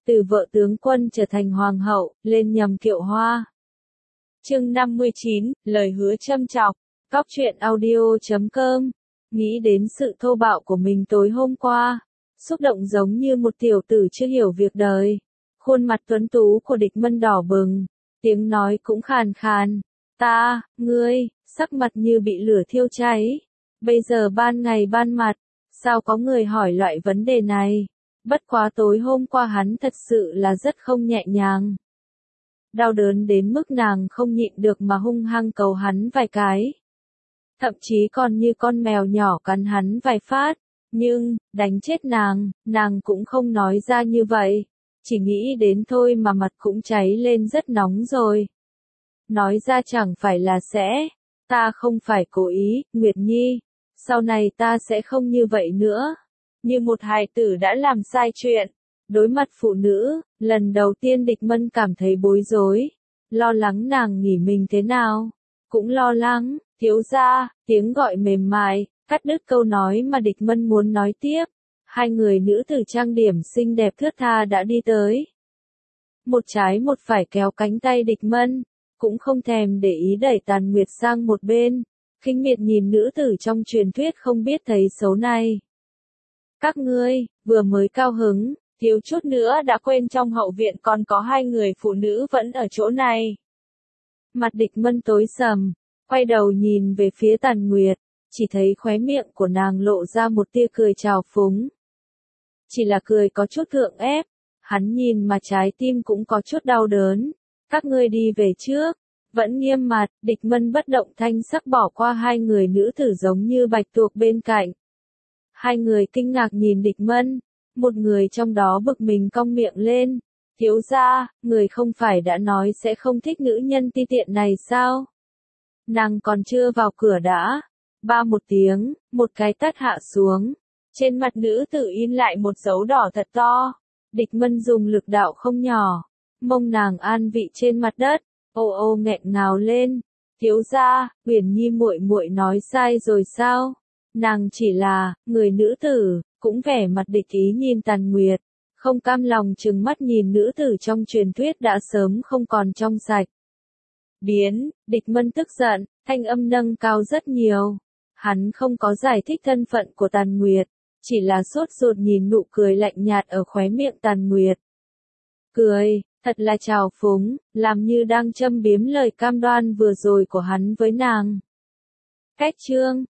từ vợ tướng quân trở thành hoàng hậu, lên nhầm kiệu hoa. Chương 59, lời hứa châm chọc. Cóc truyện audio.com. Nghĩ đến sự thô bạo của mình tối hôm qua, xúc động giống như một tiểu tử chưa hiểu việc đời. Khuôn mặt tuấn tú của Địch Mân đỏ bừng, tiếng nói cũng khàn khàn. Ngươi, sắc mặt như bị lửa thiêu cháy. Bây giờ ban ngày ban mặt, sao có người hỏi loại vấn đề này? Bất quá tối hôm qua hắn thật sự là rất không nhẹ nhàng. Đau đớn đến mức nàng không nhịn được mà hung hăng cầu hắn vài cái. Thậm chí còn như con mèo nhỏ cắn hắn vài phát. Nhưng, đánh chết nàng cũng không nói ra như vậy. Chỉ nghĩ đến thôi mà mặt cũng cháy lên rất nóng rồi. Nói ra chẳng phải là sẽ. Ta không phải cố ý, Nguyệt Nhi. Sau này ta sẽ không như vậy nữa. Như một hài tử đã làm sai chuyện. Đối mặt phụ nữ, lần đầu tiên Địch Mân cảm thấy bối rối. Lo lắng nàng nghỉ mình thế nào. Cũng lo lắng, thiếu gia, tiếng gọi mềm mại, cắt đứt câu nói mà Địch Mân muốn nói tiếp. Hai người nữ tử trang điểm xinh đẹp thướt tha đã đi tới. Một trái một phải kéo cánh tay Địch Mân, cũng không thèm để ý đẩy Tàn Nguyệt sang một bên. Khinh miệt nhìn nữ tử trong truyền thuyết không biết thấy xấu này. Các ngươi, vừa mới cao hứng, thiếu chút nữa đã quên trong hậu viện còn có hai người phụ nữ vẫn ở chỗ này. Mặt Địch Mân tối sầm, quay đầu nhìn về phía Tàn Nguyệt, chỉ thấy khóe miệng của nàng lộ ra một tia cười trào phúng. Chỉ là cười có chút gượng ép, hắn nhìn mà trái tim cũng có chút đau đớn. Các ngươi đi về trước. Vẫn nghiêm mặt, Địch Mân bất động thanh sắc bỏ qua hai người nữ tử giống như bạch tuộc bên cạnh. Hai người kinh ngạc nhìn Địch Mân, một người trong đó bực mình cong miệng lên. Thiếu gia, người không phải đã nói sẽ không thích nữ nhân ti tiện này sao? Nàng còn chưa vào cửa đã. Ba một tiếng, một cái tát hạ xuống. Trên mặt nữ tử in lại một dấu đỏ thật to. Địch Mân dùng lực đạo không nhỏ. Mông nàng an vị trên mặt đất. Ô ô nghẹn ngào lên. Thiếu gia, Uyển Nhi muội muội nói sai rồi sao? Nàng chỉ là người nữ tử, cũng vẻ mặt địch ý nhìn Tàn Nguyệt, không cam lòng trừng mắt nhìn nữ tử trong truyền thuyết đã sớm không còn trong sạch. Địch Mân tức giận, thanh âm nâng cao rất nhiều. Hắn không có giải thích thân phận của Tàn Nguyệt, chỉ là sốt ruột nhìn nụ cười lạnh nhạt ở khóe miệng Tàn Nguyệt. Cười, thật là trào phúng, làm như đang châm biếm lời cam đoan vừa rồi của hắn với nàng. Cách chương